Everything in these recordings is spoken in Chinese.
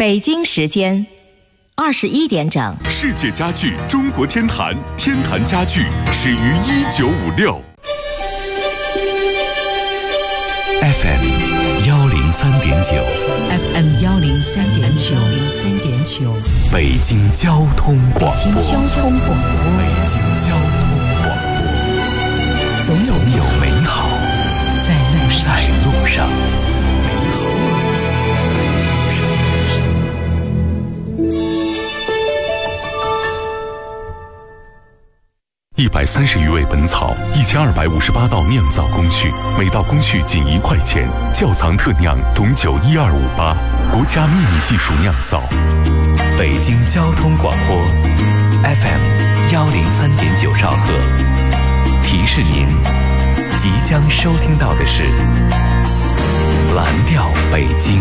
北京时间21点整。 世界家具中国天坛，天坛家具始于1956。 FM 103.9 FM 103.9 北京交通广播。 北京交通广播。 北京交通广播。总有美好在路上。130余味本草，1258道酿造工序，每道工序仅1块钱。窖藏特酿董酒12588，国家秘密技术酿造。北京交通广播 FM 103.9兆赫。提示您，即将收听到的是蓝调北京。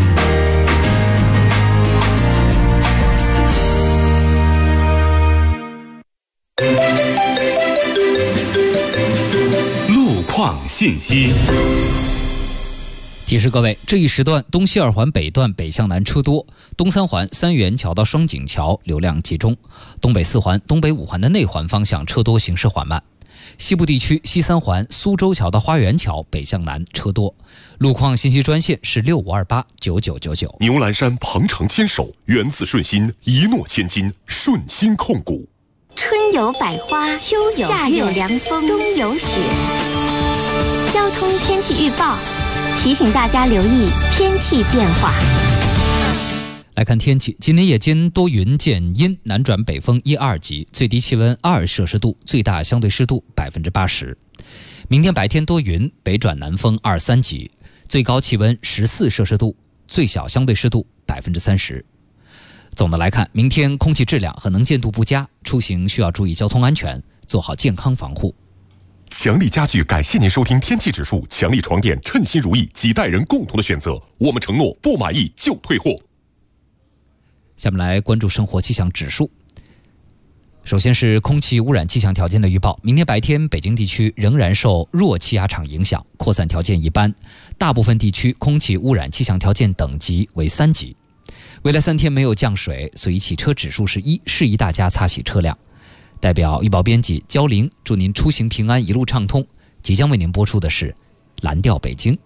路况信息。 提示各位，这一时段东西二环北段北向南车多，东三环三元桥到双井桥流量集中，东北四环、东北五环的内环方向车多，行驶缓慢。西部地区西三环苏州桥到花园桥北向南车多。路况信息专线是65289999。 牛栏山鹏程牵手，源自顺心，一诺千金，顺心控股。 春有百花，秋有夏有凉风，冬有雪。交通天气预报提醒大家留意天气变化。 来看天气，今天夜间多云见阴，南转北风1、2级，最低气温2摄氏度，最大相对湿度80%。明天白天多云，北转南风2、3级，最高气温14摄氏度，最小相对湿度30%。总的来看，明天空气质量和能见度不佳，出行需要注意交通安全，做好健康防护。 强力家具感谢您收听天气指数，强力床垫称心如意，几代人共同的选择，我们承诺不满意就退货。 下面来关注生活气象指数。首先是空气污染气象条件的预报，明天白天北京地区仍然受弱气压场影响，扩散条件一般，大部分地区空气污染气象条件等级为3级。未来3天没有降水，所以洗车指数是1，适宜大家擦洗车辆。代表预报编辑焦玲，祝您出行平安，一路畅通。即将为您播出的是蓝调北京。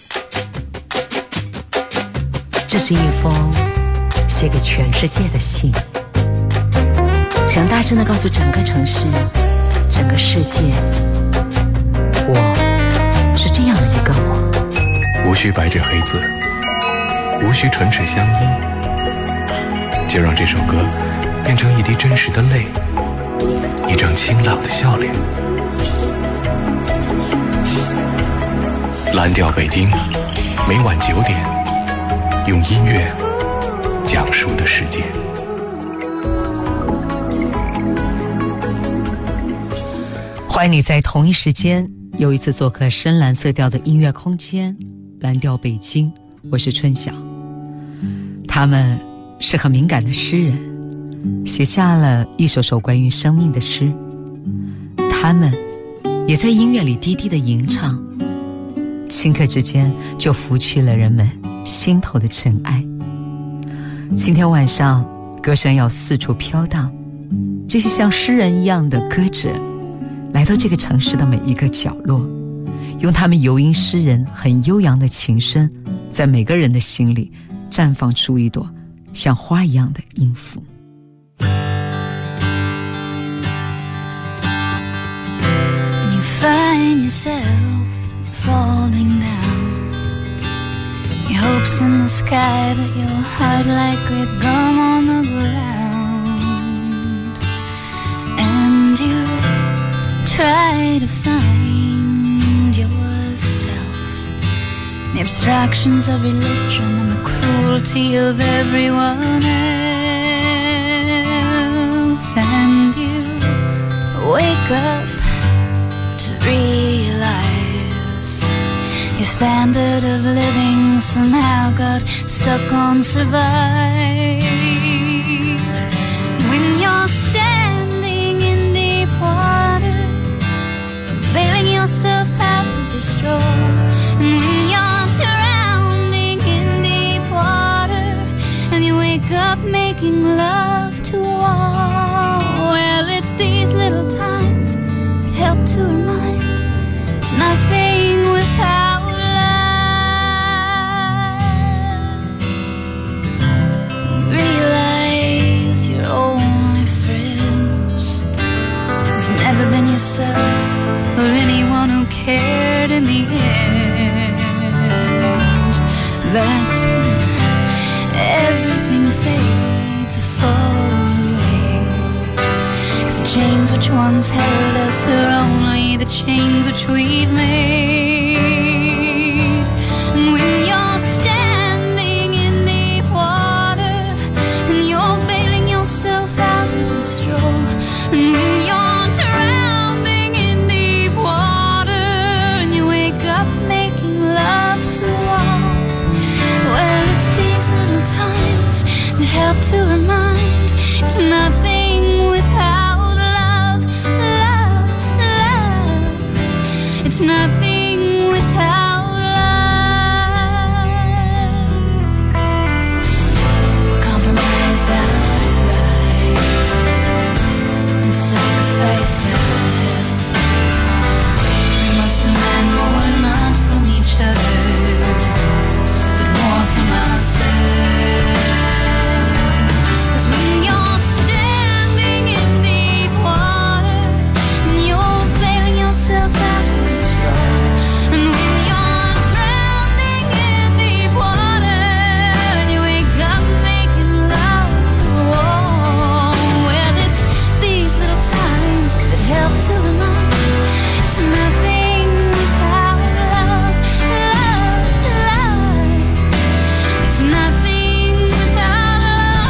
这是一封写给全世界的信，想大声地告诉整个城市、整个世界，我是这样的一个我。 无需白纸黑字，无需唇齿相依，就让这首歌变成一滴真实的泪，一张清朗的笑脸。蓝调北京，每晚9点，用音乐讲述的世界。 欢迎你在同一时间又一次做客深蓝色调的音乐空间，蓝调北京，我是春晓。他们是很敏感的诗人，写下了一首首关于生命的诗。他们也在音乐里低低的吟唱，顷刻之间就拂去了人们心头的尘埃。今天晚上歌声要四处飘荡，这些像诗人一样的歌者来到这个城市的每一个角落，用他们游吟诗人很悠扬的琴声，在每个人的心里绽放出一朵像花一样的音符。 You find yourself falling down, your hopes in the sky, but your heart like grape gum on the ground. And you try to find yourself, the abstractions of religion and the cruelty of everyone else. And you wake up to realize your standard of living somehow got stuck on survive. When you're standing in deep water, bailing yourself out with a straw, and when you're drowning in deep water and you wake up making love to a wall. Well, it's these little times that help to remind it's nothing without love. You realize your only friends has never been yourself or anyone who cared in the end. That's when everything fades or falls away. 'Cause the chains which once held us are only the chains which we've made. And when you're standing in deep water and you're bailing yourself out of the straw, and when you're drowning in deep water and you wake up making love to a wall, well, it's these little times that help to remind it's nothing without love, love, love. It's nothing without love. We've compromised outright and sacrificed our health. We must demand more, not from each other, more from ourselves. 'Cause when you're standing in deep water and you're bailing yourself out of the straw, and when you're drowning in deep water and you wake up making love to a wall, well, it's these little times that help to remind it's nothing without love, love, love. It's nothing without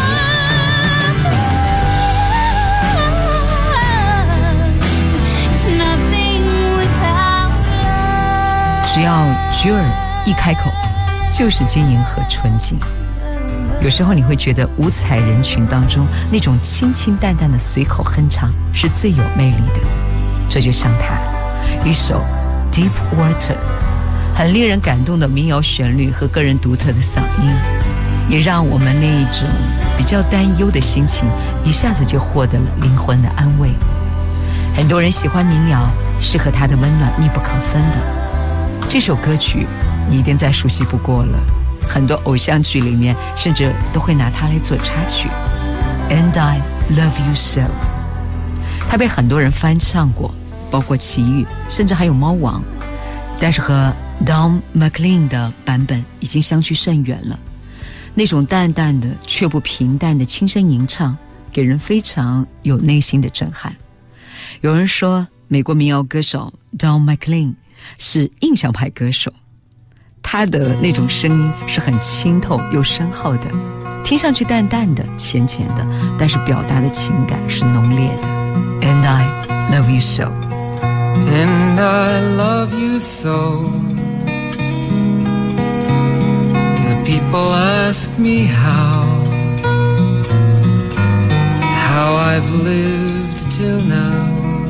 love. It's nothing without love. 只要 Jewel 一开口，就是晶莹和纯净。有时候你会觉得五彩人群当中那种清清淡淡的随口哼唱是最有魅力的。这就像他一首 Deep Water， 很令人感动的民谣旋律和个人独特的嗓音，也让我们那一种比较担忧的心情一下子就获得了灵魂的安慰。很多人喜欢民谣，是和它的温暖密不可分的。这首歌曲你一定再熟悉不过了，很多偶像剧里面甚至都会拿它来做插曲。 And I Love You So， 它被很多人翻唱过，包括齐豫，甚至还有猫王，但是和 Don McLean 的版本已经相去甚远了。那种淡淡的却不平淡的轻声吟唱，给人非常有内心的震撼。有人说美国民谣歌手 Don McLean 是印象派歌手，他的那种声音是很清透又深厚的，听上去淡淡的浅浅的，但是表达的情感是浓烈的。 And I Love You So， And I love you so. The people ask me how I've lived till now.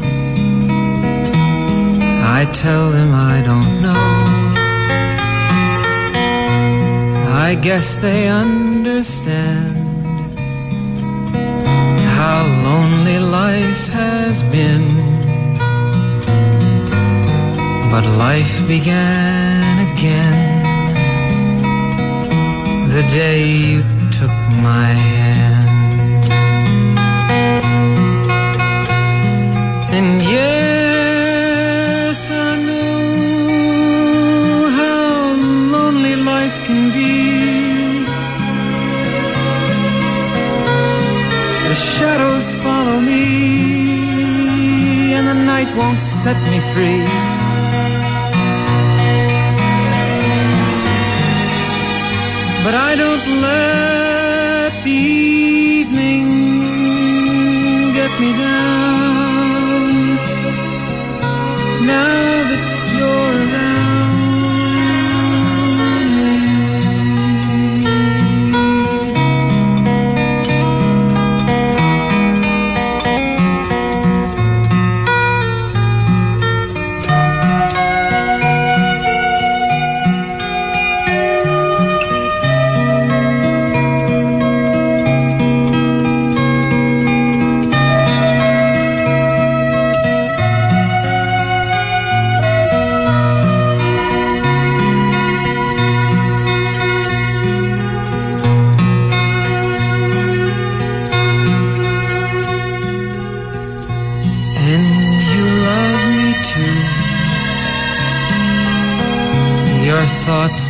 I tell them I don't know. I guess they understand how lonely life has been. But life began again the day you took my hand. And yes, I know how lonely life can be. The shadows follow me and the night won't set me free. But I don't let the evening get me down. Now that you're around me.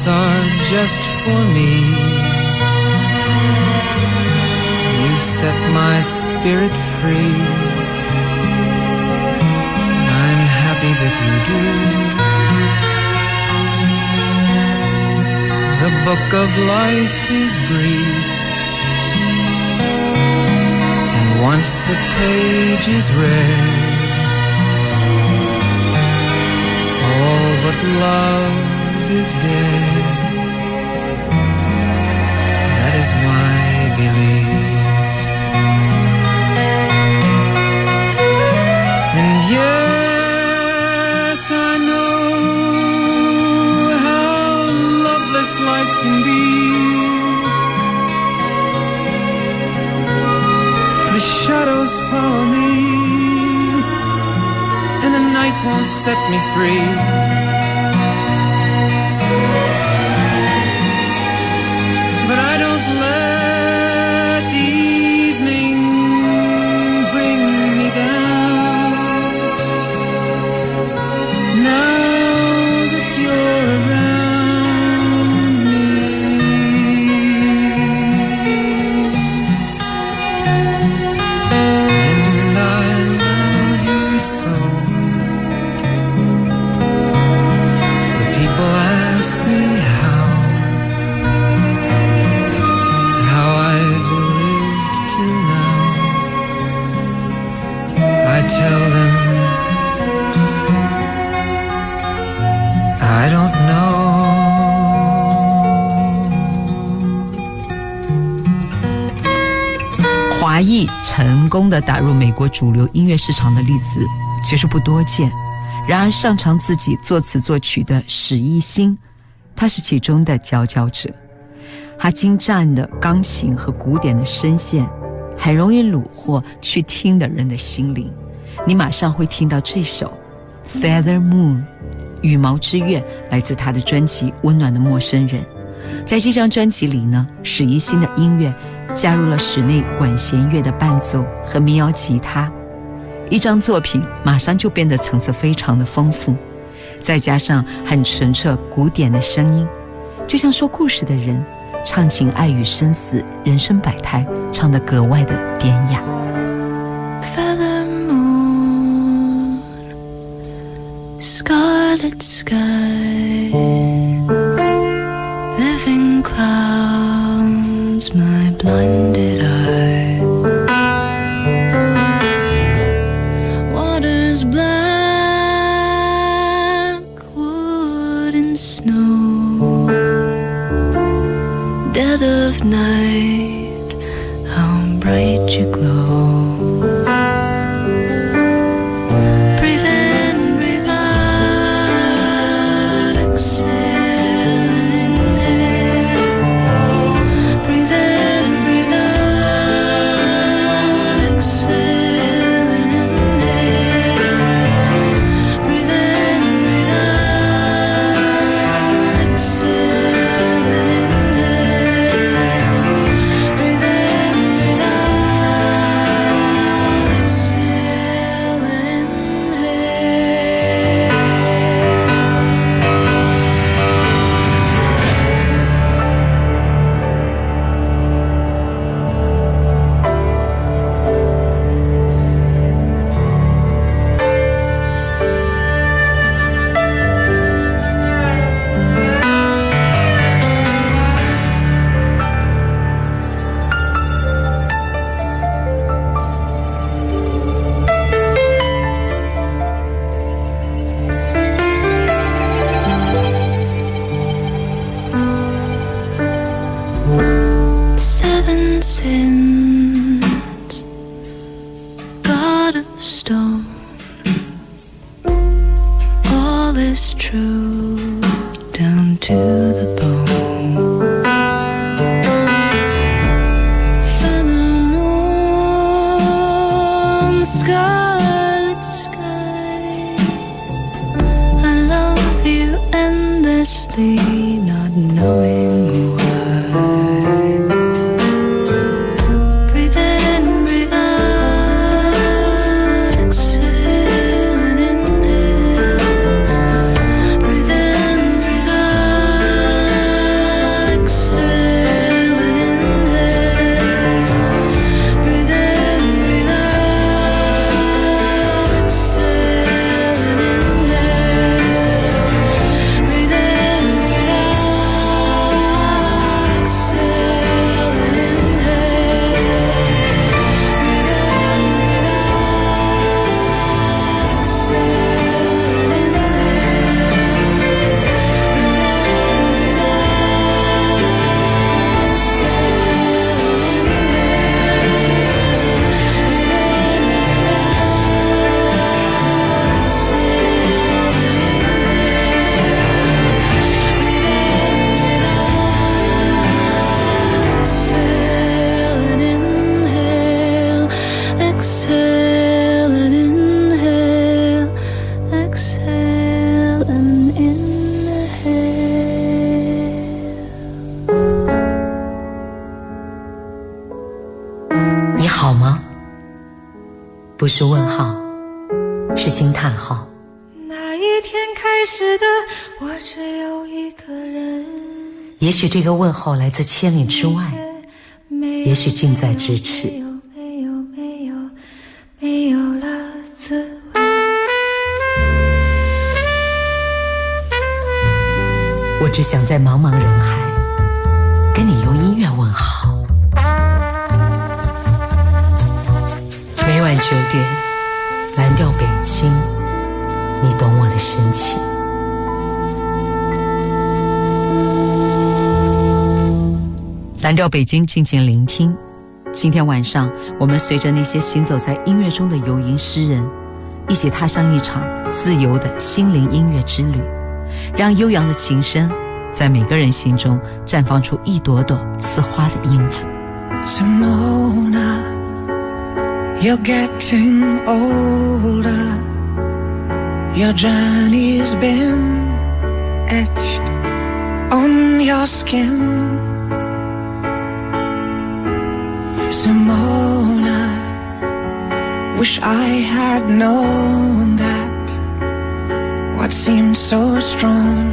are just for me. You set my spirit free. I'm happy that you do. The book of life is brief, and once a page is read, all but love is dead. That is my belief. And yes, I know how loveless life can be. The shadows follow me, and the night won't set me free. But I don't let the evening bring me down. Now that you're around me, and I love you so. The people ask me how I've lived till now. I tell them I don't know. 华裔成功的打入美国主流音乐市场的例子其实不多见，然而擅长自己作词作曲的史一新，他是其中的佼佼者。他精湛的钢琴和古典的声线很容易虏获去听的人的心灵。你马上会听到这首 Feather Moon 羽毛之月，来自他的专辑《温暖的陌生人》。在这张专辑里呢，史一新的音乐加入了室内管弦乐的伴奏和民谣吉他，一张作品马上就变得层次非常的丰富，再加上很澄澈古典的声音，就像说故事的人唱尽爱与生死，人生百态，唱得格外的典雅。 Feather moon, scarlet sky, living clouds, my blinded eye, waters black, wood and snow, dead of night, how bright you glow. Breathe in, breathe out, exhale and inhale. Breathe in, breathe out, exhale and inhale. Breathe in, breathe out, exhale and inhale. Breathe in, breathe out, exhale and inhale. Seven sins, God of stone, all is true down to the bone. Feather moon, scarlet sky, I love you endlessly, not knowing why. Breathe 好吗？不是问号，是惊叹号。 那一天开始的，我只有一个人。 也许这个问候来自千里之外，也许近在咫尺。 没有了滋味。 我只想在茫茫人海跟你用音乐问好。每晚9点，蓝调北京，你懂我的深情。蓝调北京，静静聆听。今天晚上，我们随着那些行走在音乐中的游吟诗人，一起踏上一场自由的心灵音乐之旅，让悠扬的琴声在每个人心中绽放出一朵朵似花的音符。 Simona, you're getting older. Your journey's been etched on your skin. Simona, wish I had known that what seemed so strong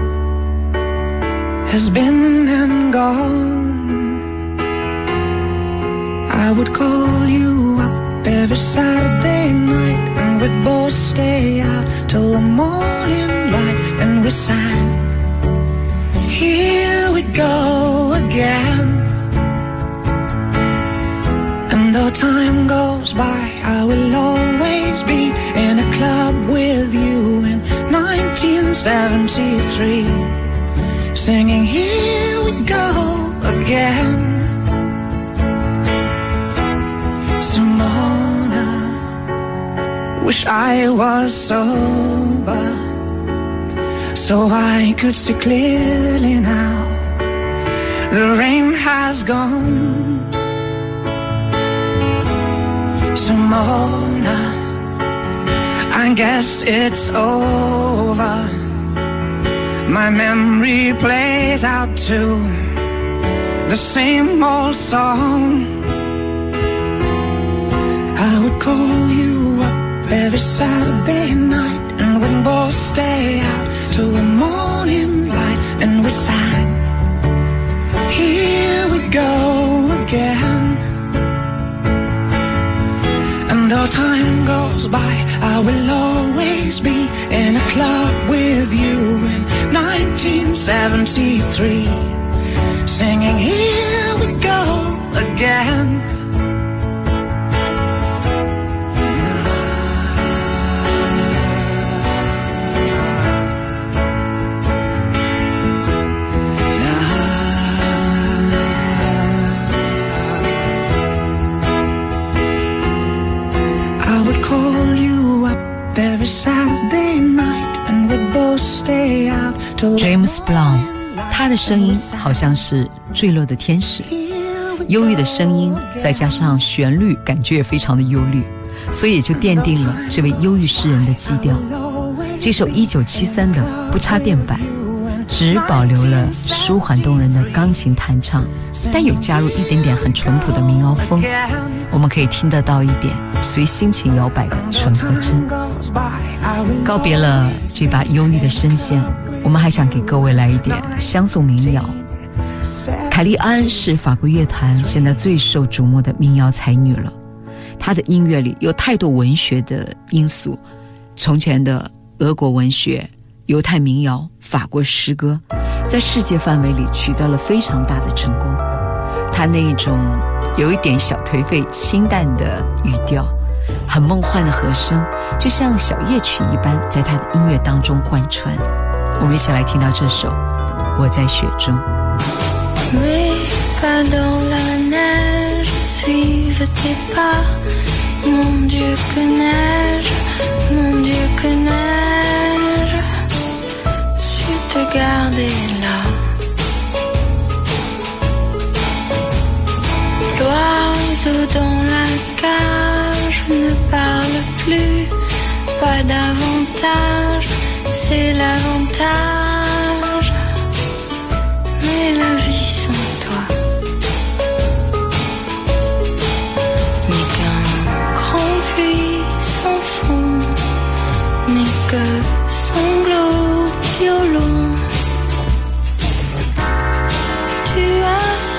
has been and gone. I would call you up every Saturday night, and we'd both stay out till the morning light, and we sang, here we go again. And though time goes by, I will always be in a club with you in 1973, singing, here we go again. Simona, wish I was sober, so I could see clearly now. The rain has gone. Simona, I guess it's over. My memory plays out to the same old song. I would call you up every Saturday night, and we'd both stay out till the morning light, and we sang, here we go again. And though time goes by, I will always be in a club with you in 1973, singing, here we go again. Call you up every Saturday night, and we'd both stay out till James Blunt， 他的声音好像是坠落的天使，忧郁的声音再加上旋律，感觉也非常的忧虑，所以也就奠定了这位忧郁诗人的基调。这首1973的不插电版，只保留了舒缓动人的钢琴弹唱，但有加入一点点很淳朴的民谣风，我们可以听得到一点随心情摇摆的纯和真。告别了这把忧郁的声线，我们还想给各位来一点相送民谣。凯莉安是法国乐坛现在最受瞩目的民谣才女了，她的音乐里有太多文学的因素，从前的俄国文学、犹太民谣、法国诗歌，在世界范围里取得了非常大的成功。她那一种有一点小颓废、清淡的语调，很梦幻的和声，就像小夜曲一般，在她的音乐当中贯穿。我们一起来听到这首《我在雪中》。 Mes pas dans la neige suivent tes pas. Mon Dieu que neige, mon Dieu que neige. Su te garder là. L'oiseau dans la cage ne parle plus. Pas d'avantage, c'est l'avantage.Mais la vie sans toi.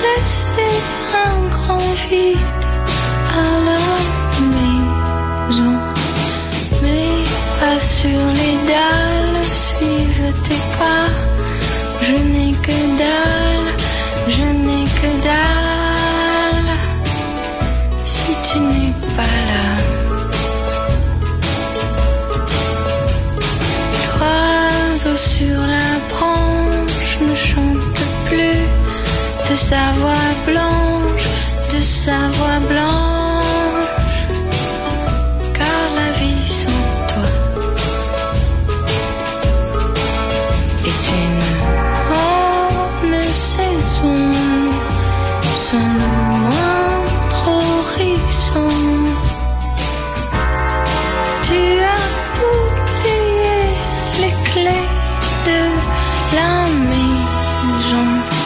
laisser un grand vide à la maison. Mes pas sur les dalles suivent tes pas. Je n'ai que dalle, je n'ai que dalle si tu n'es pas là. L'oiseau sur la branche ne chante plus de sa voix blanche, de sa voix blanche, car la vie sans toi est une bonne saison, sans le moindre horizon. Tu as oublié les clés de la maison.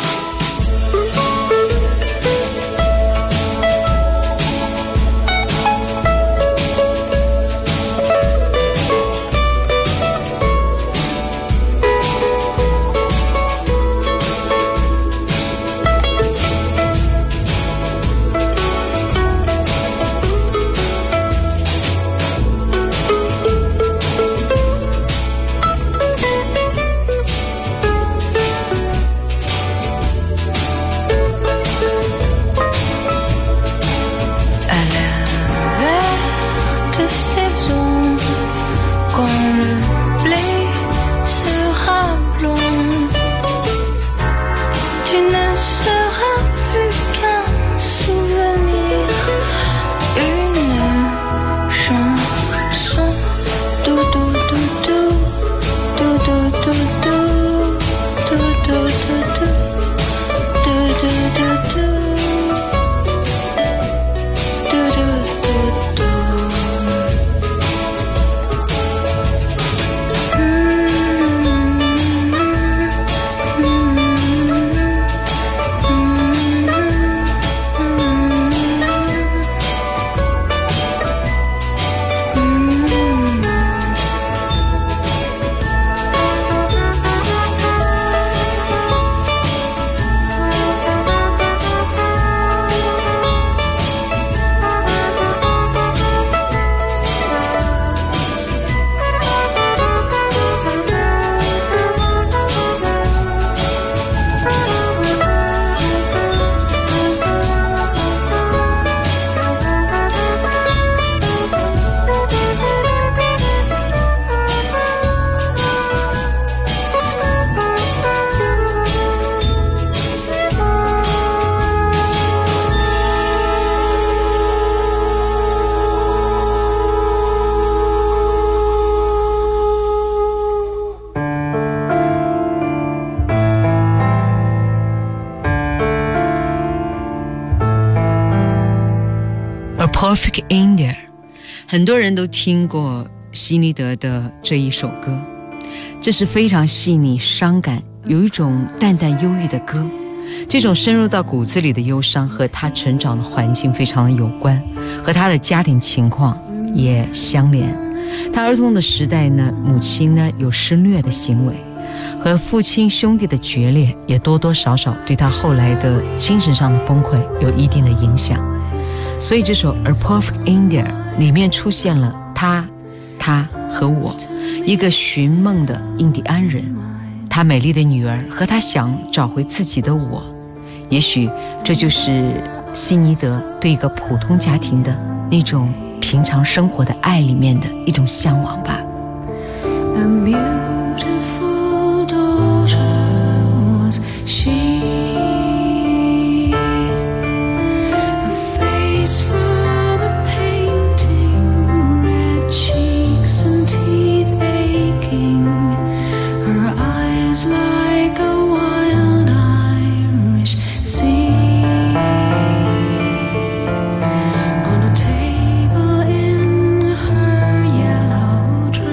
Perfect India， 很多人都听过希尼德的这一首歌，这是非常细腻伤感，有一种淡淡忧郁的歌。这种深入到骨子里的忧伤和他成长的环境非常的有关，和他的家庭情况也相连。他儿童的时代呢，母亲呢有施虐的行为，和父亲兄弟的决裂也多多少少对他后来的精神上的崩溃有一定的影响。所以这首 A Perfect India 里面出现了他和我，一个寻梦的印第安人，他美丽的女儿和他想找回自己的我。也许这就是希尼德对一个普通家庭的那种平常生活的爱里面的一种向往吧。 A beautiful daughter was she, a face from a painting, red cheeks and teeth aching, her eyes like a wild Irish sea. On a table in her yellow dress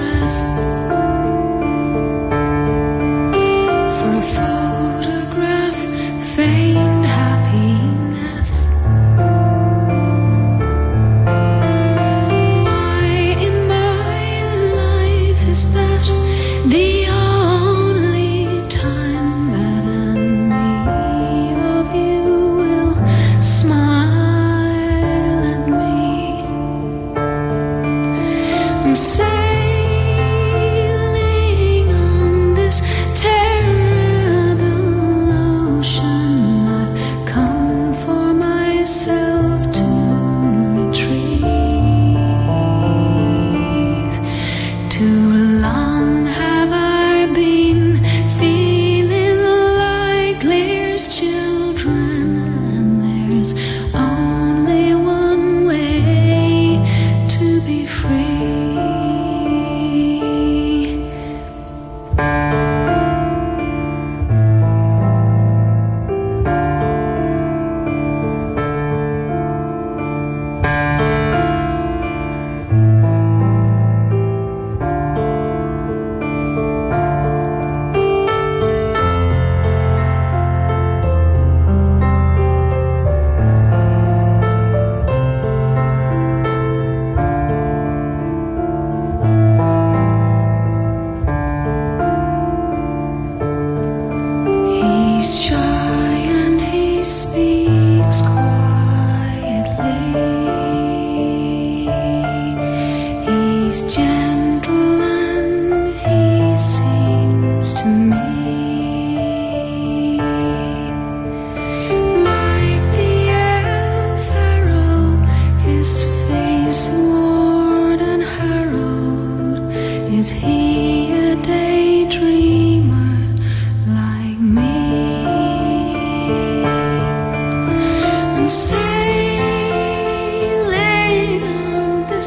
sailing on this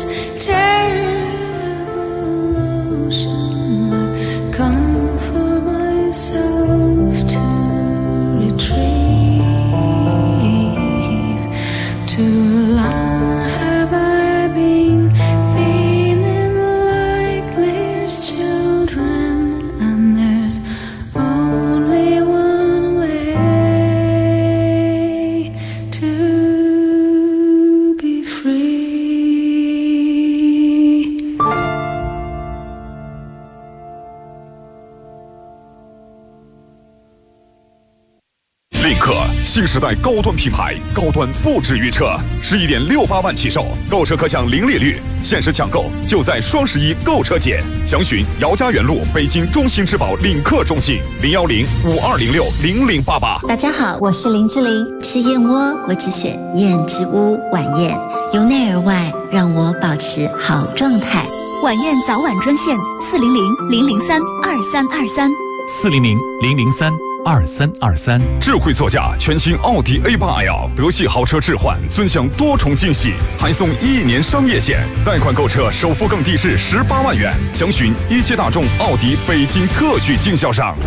terrible ocean. I've come for myself to retrieve. Too long have I been feeling like Lear's children, and there's only one way to be free. 领克新时代高端品牌，高端不止于车，11.68万起售，购车可享零利率，限时抢购就在双11购车节，详询姚家园路北京中心质保领克中心010-5206-0088。 大家好，我是林志玲。吃燕窝，我只选燕之屋晚宴，由内而外让我保持好状态。 晚宴早晚专线400-003-2323。 400-003-2323。 智慧座驾全新奥迪 A8L 德系豪车置换，尊享多重惊喜，还送1年商业险，贷款购车首付更低至18万元。详询一汽大众奥迪北京特许经销商。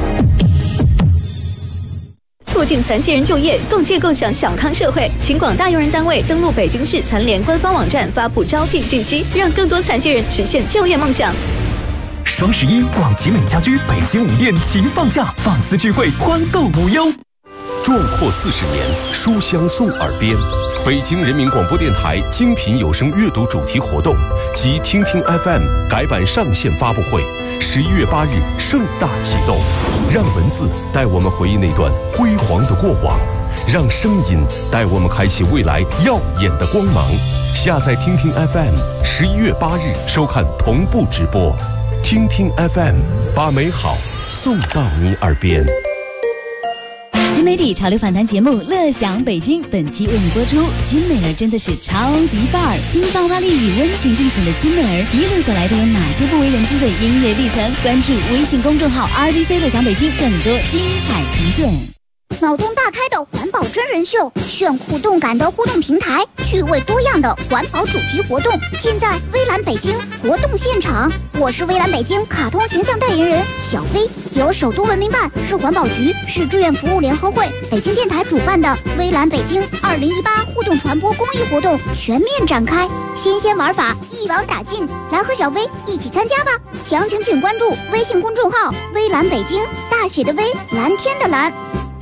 促进残疾人就业，共建共享小康社会，请广大用人单位登录北京市残联官方网站发布招聘信息，让更多残疾人实现就业梦想。 双11，广集美家居北京5店齐放假，放肆聚会，欢购无忧。 壮阔40年，书香送耳边。北京人民广播电台精品有声阅读主题活动及听听 FM 改版上线发布会，11月8日盛大启动。让文字带我们回忆那段辉煌的过往，让声音带我们开启未来耀眼的光芒。下载听听 FM，11月8日收看同步直播。听听 FM， 把美好送到你耳边。 新媒体潮流访谈节目《乐享北京》本期为你播出。金美儿真的是超级范儿，听爆发力与温情并存的金美儿一路走来都有哪些不为人知的音乐历程？关注微信公众号 RDC 乐享北京，更多精彩呈现。 脑洞大开的环保真人秀，炫酷动感的互动平台，趣味多样的环保主题活动，尽在微蓝北京活动现场。我是微蓝北京卡通形象代言人小飞，由首都文明办、市环保局、市志愿服务联合会、北京电台主办的微蓝北京2018互动传播公益活动全面展开，新鲜玩法一网打尽，来和小飞一起参加吧！详情请关注微信公众号微蓝北京，大写的微，蓝天的蓝。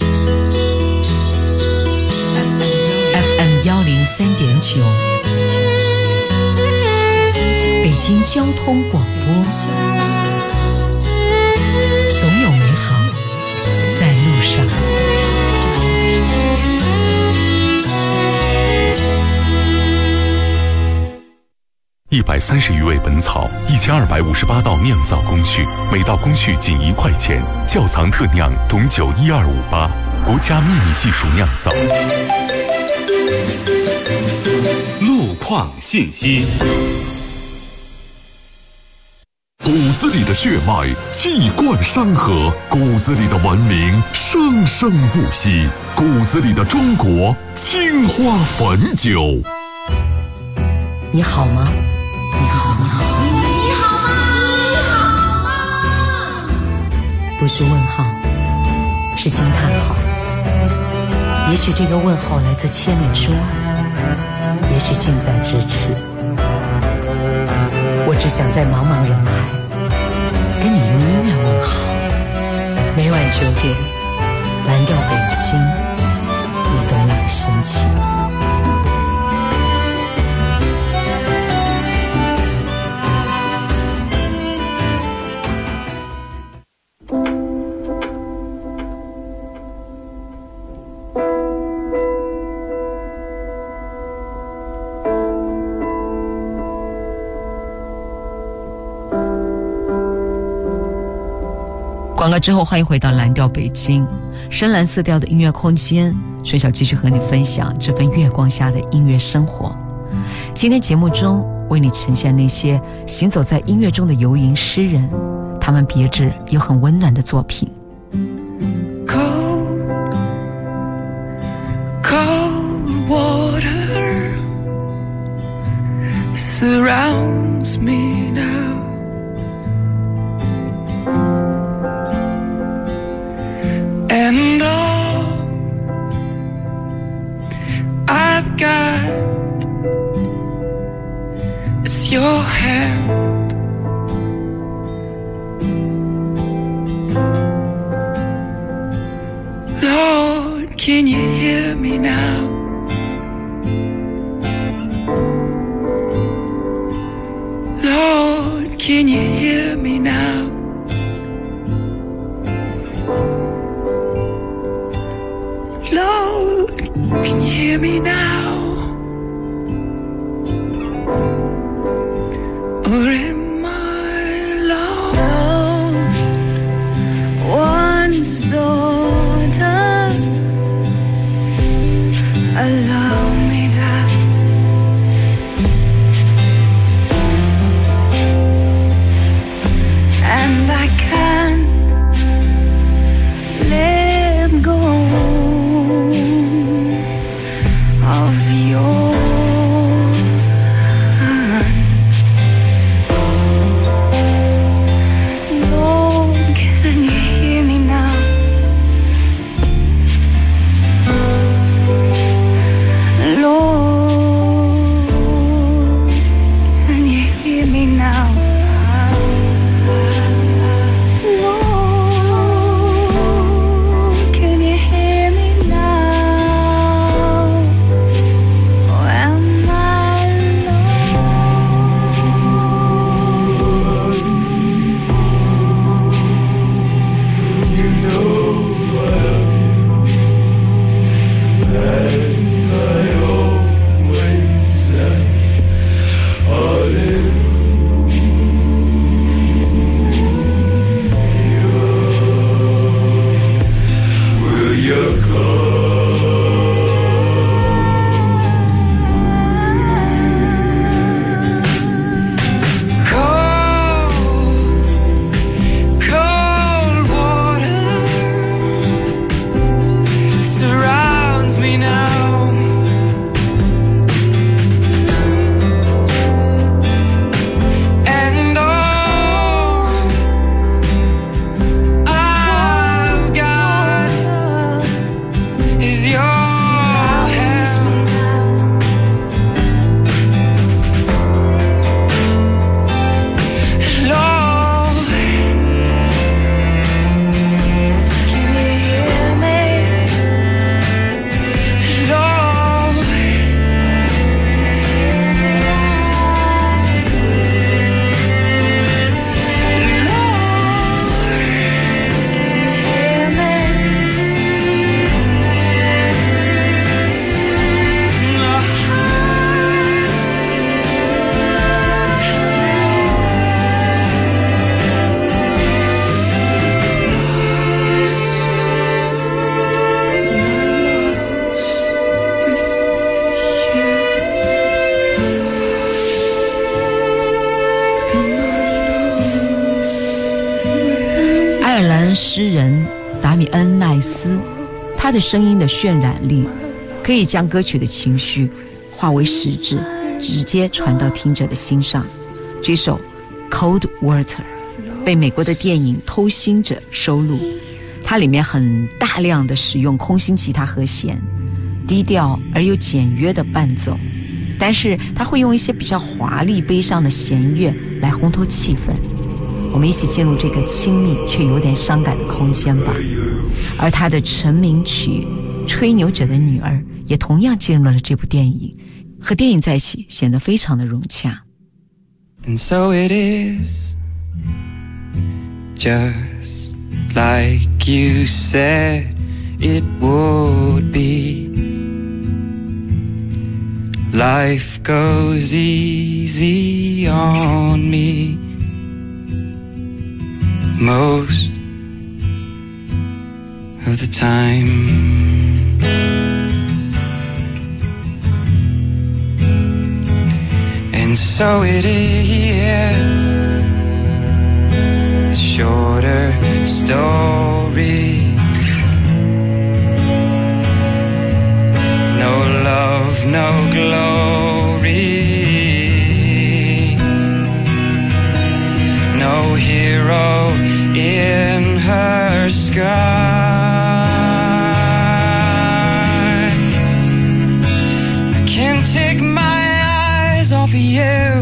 103.9，北京交通广播，总有美好在路上。 130余味本草，1258道酿造工序，每道工序仅1块钱，窖藏特酿董酒12588，国家秘密技术酿造。 路况信息。 骨子里的血脉气贯山河，骨子里的文明生生不息，骨子里的中国青花汾酒。 你好吗？你好，你好， 你好吗？你好吗？ 不是问号，是惊叹号。也许这个问号来自千里之外，也许近在咫尺。我只想在茫茫人海跟你用音乐问好。每晚9点，蓝调北京，你懂我的深情。广告之后，欢迎回到蓝调北京，深蓝色调的音乐空间。春晓继续和你分享这份月光下的音乐生活。今天节目中为你呈现那些行走在音乐中的游吟诗人，他们别致又很温暖的作品。 Cold, cold water surrounds me now. And all I've got is your hand. Lord, can you hear me now? Lord, can you hear me now? Lord, can you hear me now? Or am I lost? One's daughter, allow me that. And I can't let go of your hand. Lord, can you hear me now? Lord, can you hear me now? Lord, can you hear me now? Or am I lost? You know I love you, and I always say hallelujah. Will you cold water surrounds me now. And all I've got is your hand. Lord, can you hear me? Lord, 爱尔兰诗人达米恩·奈斯，他的声音的渲染力可以将歌曲的情绪化为实质，直接传到听者的心上。这首《Cold Water》被美国的电影《偷心者》收录，它里面很大量的使用空心吉他和弦，低调而又简约的伴奏，但是它会用一些比较华丽悲伤的弦乐来烘托气氛。我们一起进入这个亲密却有点伤感的空间吧。而他的成名曲《吹牛者的女儿》也同样进入了这部电影，和电影在一起显得非常的融洽。 And so it is, just like you said it would be. Life goes easy on me most of the time. And so it is, the shorter story. No love, no glory. take my eyes off of you.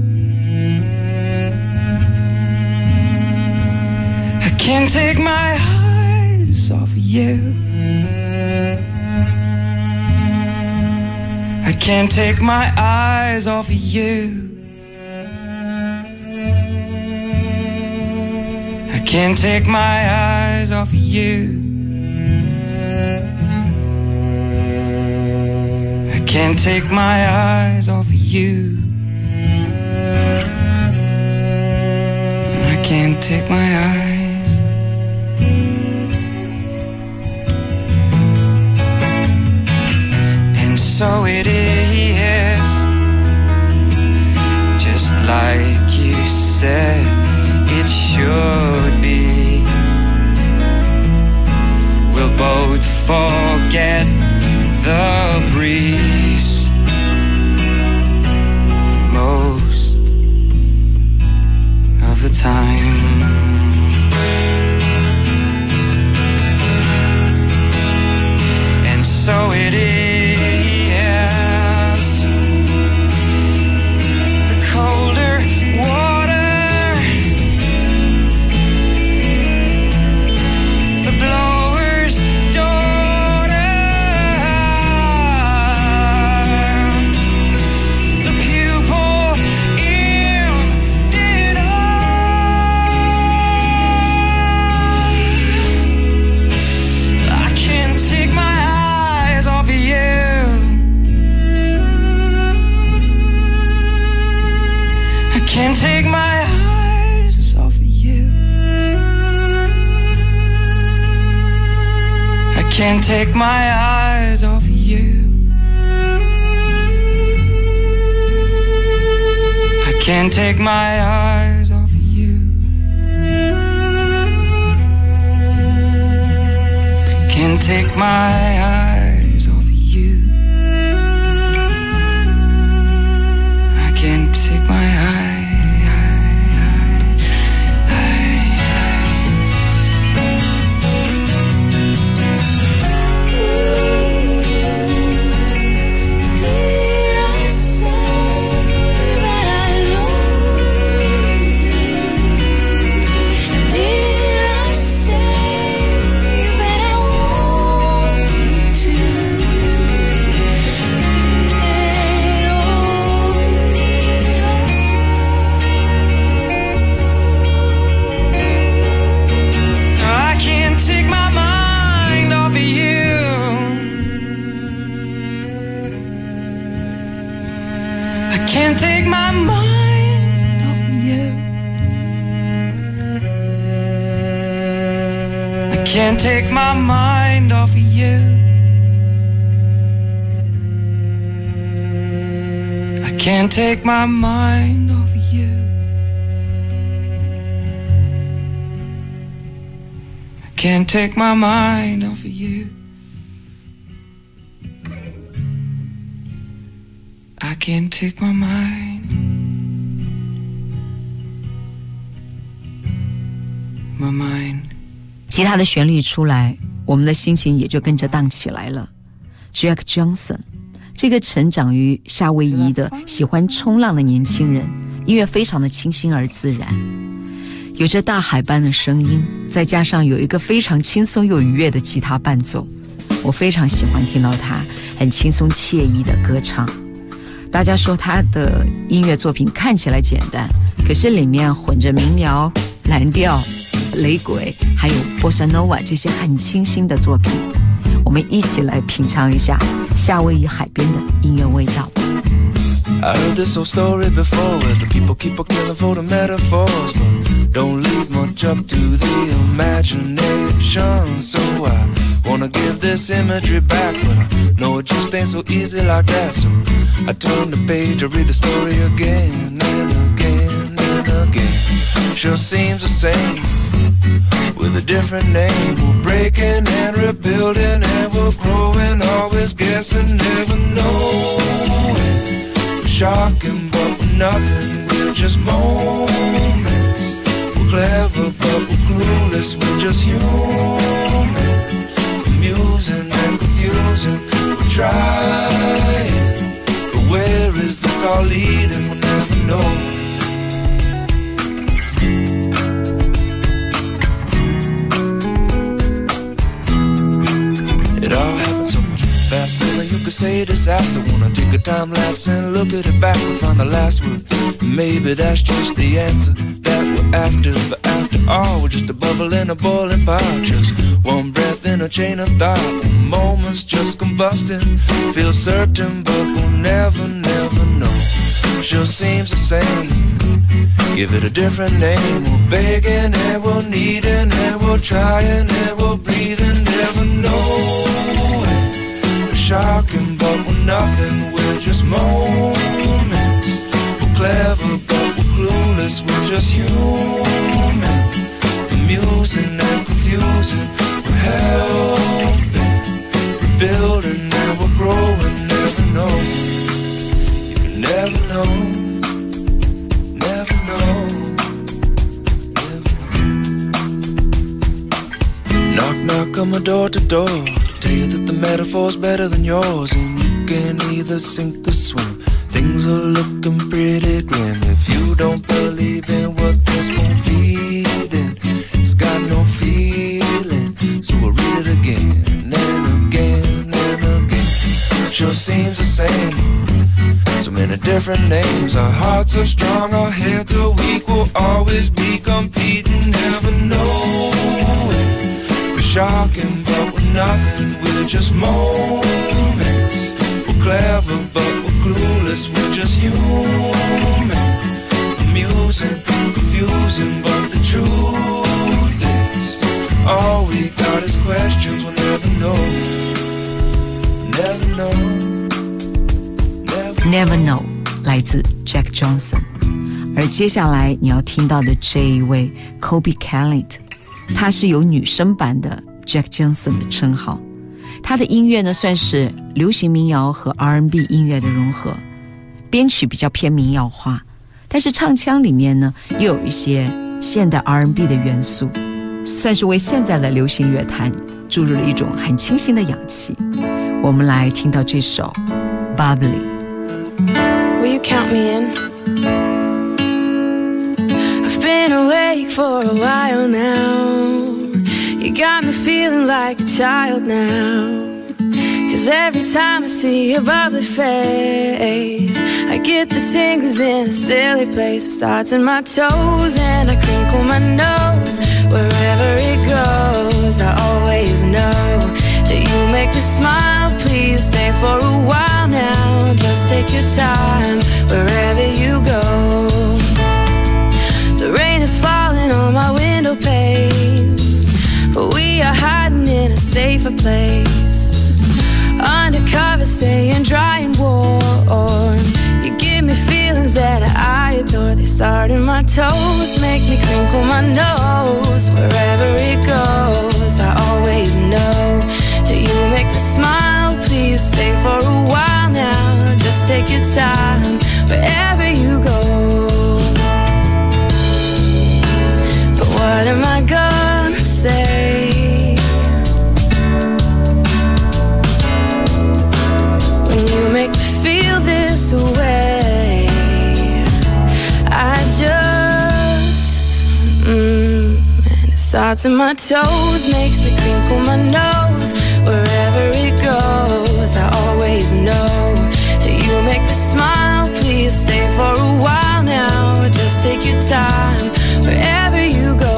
I can't take my eyes off of you. I can't take my eyes off of you. I can't take my eyes off of you. I can't take my eyes off of you. I can't take my eyes. And so it is, just like you said it should be. We'll both forget the breeze most of the time. And so it is, the colder water, the blower's daughter, the pupil in I can't take my eyes off of you. I can't take my eyes off of you. I can't take my eyes off of you. I can't take my eyes off of you. Can't take my eyes off of you. I can't take my eyes. Can't take my mind off of you. I can't take my mind off of you. I can't take my mind off of you. I can't take my mind off of you. I can't take my mind. My mind. 吉他的旋律出来，我们的心情也就跟着荡起来了。Jack Johnson， 这个成长于夏威夷的喜欢冲浪的年轻人，音乐非常的清新而自然，有着大海般的声音，再加上有一个非常轻松又愉悦的吉他伴奏，我非常喜欢听到他很轻松惬意的歌唱。大家说他的音乐作品看起来简单，可是里面混着民谣、蓝调、雷鬼还有波萨诺瓦这些很清新的作品，我们一起来品尝一下夏威夷海边的音乐味道。 I heard this old story before where the people keep a killing for the metaphors, but don't leave much up to the imagination. So I wanna give this imagery back, but I know it just ain't so easy like that. So I turn the page, I read the story again and again and again. Sure seems the same with a different name. We're breaking and rebuilding and we're growing, always guessing, never knowing. Shocking, but we're nothing, we're just moments. We're clever, but we're clueless, we're just human. Amusing and confusing, we're trying, but it's all leading, we'll never know. It all happened so much faster than you could say disaster. Wanna take a time lapse and look at it backward, find the last word. Maybe that's just the answer that we're after. But after all, we're just a bubble in a boiling pot, just one breath in a chain of thought. Moments just combusting, feel certain, but we'll never, never know. Sure seems the same, give it a different name. We're begging and we're needing and we're trying and we're breathing, never knowing. We're shocking, but we're nothing, we're just moments. We're clever, but we're clueless, we're just human. Amusing and confusing, we're helping, rebuilding and we're growing, never know. You can never know, never know, never know. Knock, knock on my door to door, tell you that the metaphor's better than yours, and you can either sink or swim. Things are looking pretty grim. If you don't believe in what this spoon feeding, it's got no feeling. So we'll read it again and again and again. Sure seems the same, so many different names. Our hearts are strong, our heads are weak. We'll always be competing, never knowing. We're shocking, but we're nothing, we're just moments. We're clever, but we're clueless, we're just human. Amusing, confusing, but the truth is, all we got is questions, we'll never know. Never know, Never Know 来自 Jack Johnson。 而接下来你要听到的这一位 Kobe Callit， 他是有女生版的 Jack Johnson 的称号。他的音乐呢算是流行民谣和 R&B 音乐的融合，编曲比较偏民谣化，但是唱腔里面呢又有一些现代 R&B 的元素，算是为现在的流行乐坛注入了一种很清新的氧气。我们来听到这首 Bubbly。Will you count me in? I've been awake for a while now. You got me feeling like a child now. 'Cause every time I see your bubbly face, I get the tingles in a silly place. It starts in my toes and I crinkle my nose. Wherever it goes, I always know that you make me smile. Please stay for a while now. Just take your time wherever you go. The rain is falling on my window pane, but we are hiding in a safer place. Undercover, staying dry and warm. You give me feelings that I adore. They start in my toes, make me crinkle my nose. Wherever it goes, I always know that you make me smile. Please stay for a while now. Just take your time wherever you go. But what am I gonna say when you make me feel this way? I just and it starts in my toes, makes me crinkle my nose. Wherever it goes, I always know that you make me smile. Please stay for a while now. Just take your time wherever you go.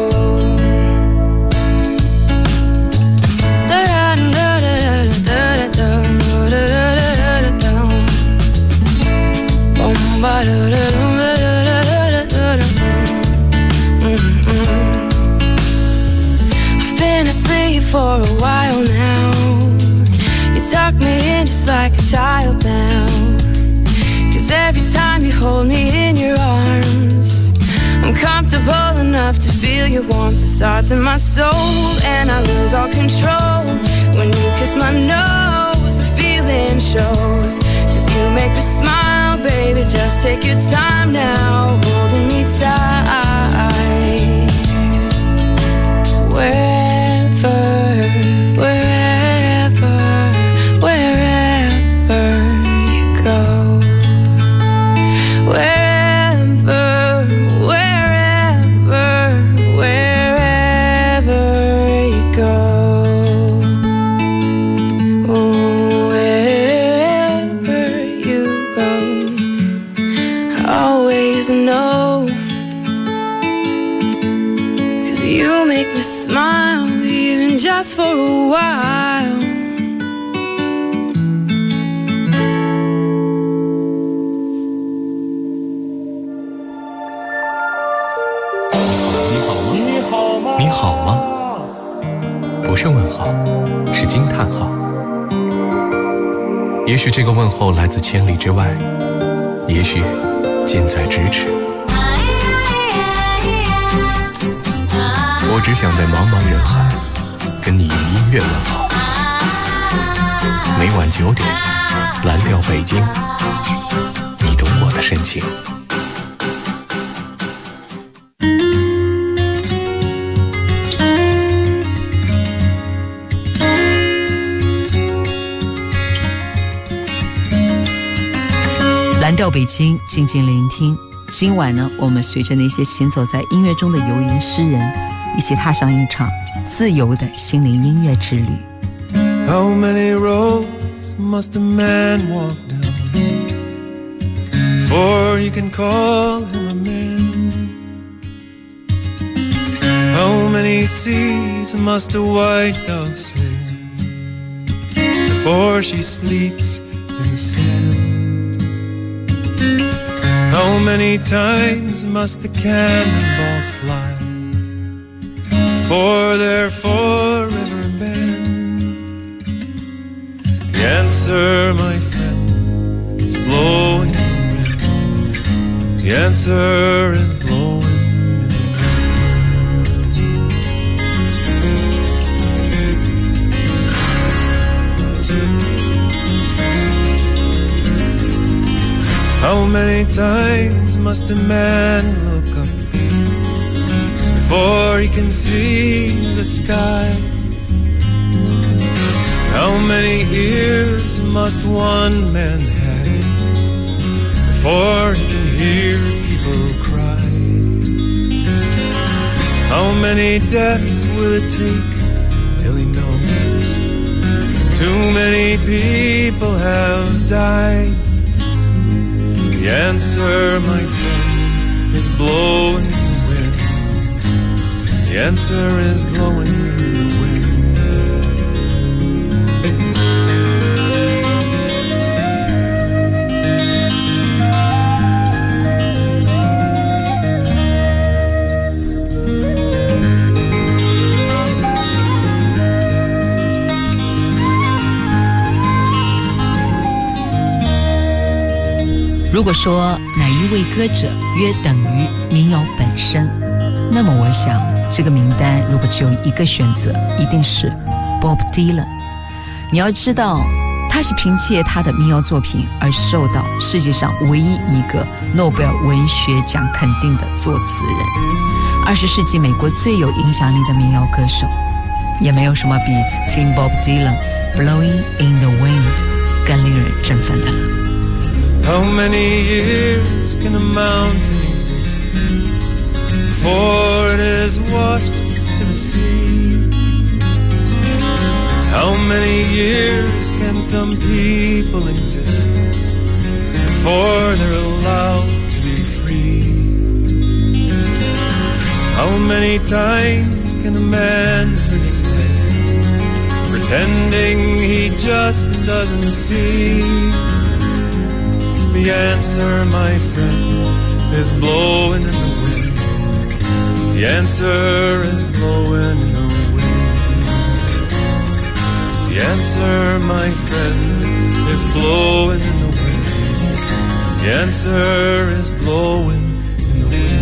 I've been asleep for a while now. You tuck me in just like a child now. 'Cause every time you hold me in your arms, I'm comfortable enough to feel your warmth. It starts in my soul and I lose all control. When you kiss my nose, the feeling shows. 'Cause you make me smile, baby, just take your time now, holding me tight. Wherever, wherever, wherever you go. 也许这个问候来自千里之外，也许近在咫尺。我只想在茫茫人海跟你用音乐问好。每晚9点，蓝调北京，你懂我的深情。 蓝调北京，静静聆听。今晚呢，我们随着那些行走在音乐中的游吟诗人，一起踏上一场自由的心灵音乐之旅。 How many roads must a man walk down before you can call him a man? How many seas must a white dove sail before she sleeps in the sand? How many times must the cannonballs fly before they're forever banned? The answer, my friend, is blowing in the wind. The answer is blowing in the wind. How many times must a man look up before he can see the sky? How many ears must one man have before he can hear people cry? How many deaths will it take till he knows too many people have died? The answer, my friend, is blowing in the wind. The answer is blowing in the wind. 如果说哪一位歌者约等于民谣本身，那么我想这个名单如果只有一个选择，一定是 Bob Dylan。你要知道，他是凭借他的民谣作品而受到世界上唯一一个诺贝尔文学奖肯定的作词人，20世纪美国最有影响力的民谣歌手，也没有什么比听 Bob Dylan Blowing in the Wind 更令人振奋的了。 How many years can a mountain exist before it is washed to the sea? How many years can some people exist before they're allowed to be free? How many times can a man turn his head pretending he just doesn't see? The answer, my friend, is blowing in the wind. The answer is blowing in the wind. The answer, my friend, is blowing in the wind. The answer is blowing in the wind.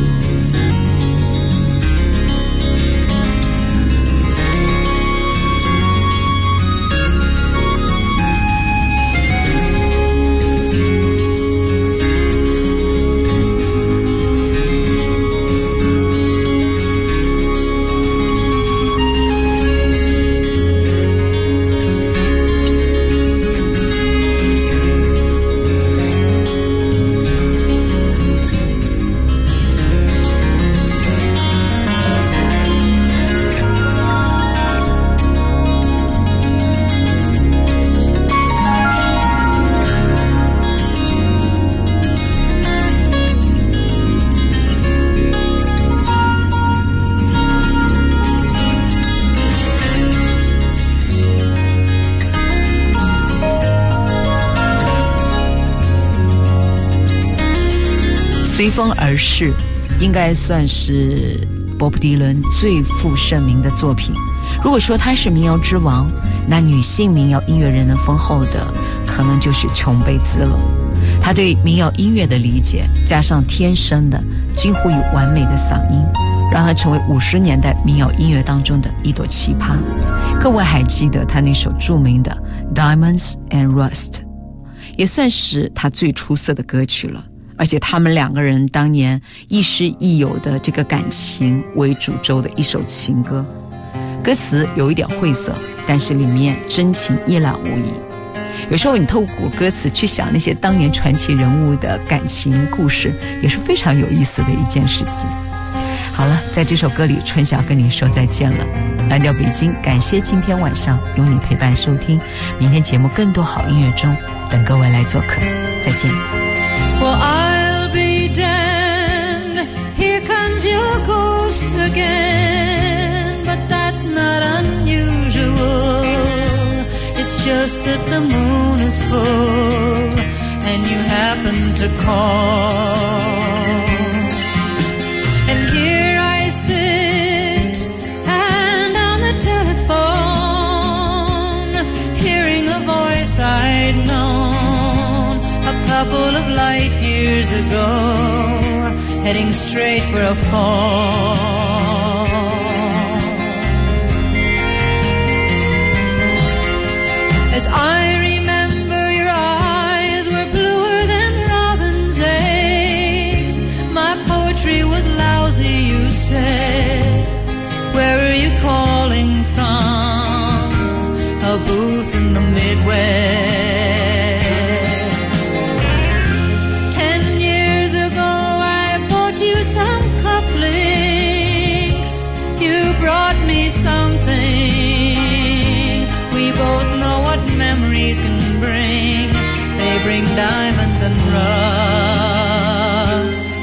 随风而逝应该算是波普迪伦最负盛名的作品。如果说他是民谣之王，那女性民谣音乐人的丰厚的可可能就是琼贝兹了。他对民谣音乐的理解，加上天生的近乎于完美的嗓音，让他成为50年代民谣音乐当中的一朵奇葩。各位还记得他那首著名的 Diamonds and Rust， 也算是他最出色的歌曲了。而且他们两个人当年亦师亦友的这个感情为主轴的一首情歌，歌词有一点晦涩，但是里面真情一览无遗。有时候你透过歌词去想那些当年传奇人物的感情故事，也是非常有意思的一件事情。好了，在这首歌里，春晓跟你说再见了。蓝调北京，感谢今天晚上有你陪伴收听，明天节目更多好音乐中等各位来做客，再见。 Well, I'll be damned, here comes your ghost again, but that's not unusual. It's just that the moon is full and you happen to call. And here I sit and on the telephone, hearing a voice I'd known a couple of light years ago, heading straight for a fall. As I remember, your eyes were bluer than robin's eggs. My poetry was lousy, you said. Where are you calling from? A booth in the Midwest. 10 years ago I bought you some cufflinks. You brought me something. We both know what memories can bring. They bring diamonds and rust.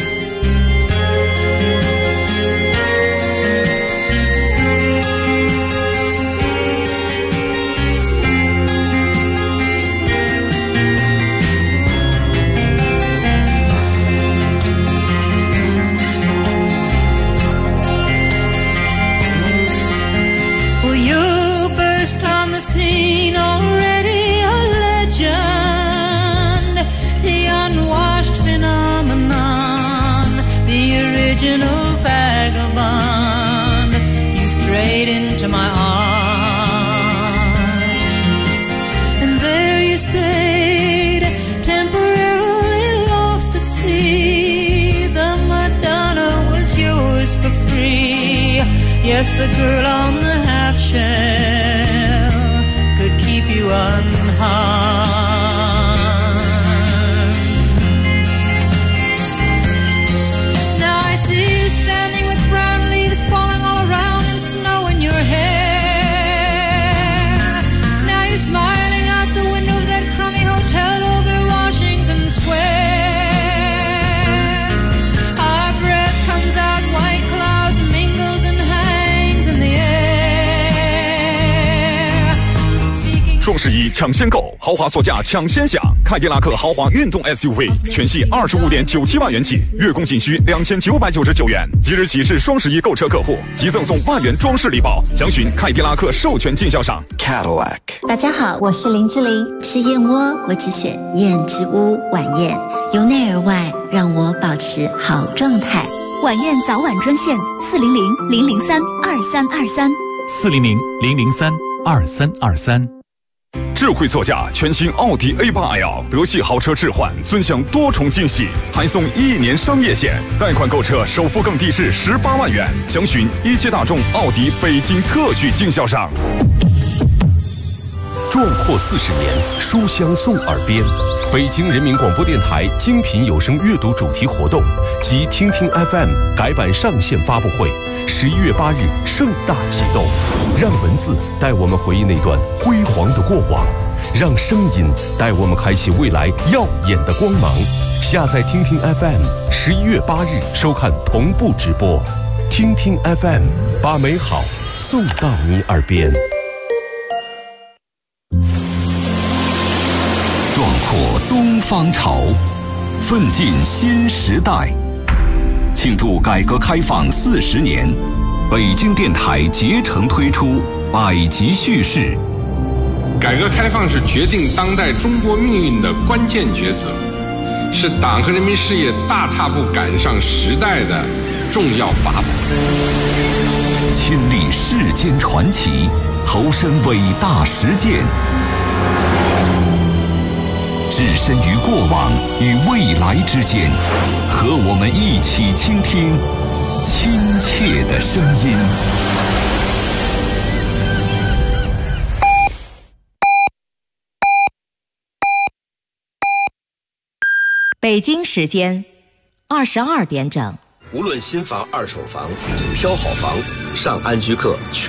Well, you burst on the scene, already a legend, the unwashed phenomenon, the original vagabond. You strayed into my arms, and there you stayed, temporarily lost at sea. The Madonna was yours for free. Yes, the girl on the half shell could keep you unharmed. Now I see you standing with brown leaves falling all around and snow in your hair. Now you're smiling out the window of that crummy hotel over Washington Square. Our breath comes out, white clouds mingles and hangs in the air. 双11抢先购，豪华座驾抢先享，凯迪拉克豪华运动 SUV 全系25.97万元起，月供仅需2999元。即日起至双11购车客户，即赠送万元装饰礼包。详询凯迪拉克授权经销商 Cadillac。 大家好，我是林志玲。吃燕窝，我只选燕之屋晚宴，由内而外让我保持好状态。 晚宴早晚专线400-003-2323。 400-003-2323。 智慧座驾全新奥迪 A8L 德系豪车置换，尊享多重惊喜，还送1年商业险，贷款购车首付更低至18万元。详询一汽大众奥迪北京特许经销商。 壮阔40年，书香送耳边。北京人民广播电台精品有声阅读主题活动及听听 FM 改版上线发布会，11月8日盛大启动。让文字带我们回忆那段辉煌的过往，让声音带我们开启未来耀眼的光芒。下载听听 FM，11月8日收看同步直播。听听 FM， 把美好送到你耳边。 壮阔东方潮，奋进新时代。庆祝改革开放40年，北京电台竭诚推出百集叙事， 改革开放是决定当代中国命运的关键抉择，是党和人民事业大踏步赶上时代的重要法宝。 亲历世间传奇，投身伟大实践，置身于过往与未来之间，和我们一起倾听亲切的声音。 北京时间22点整。 无论新房、二手房，挑好房，上安居客全。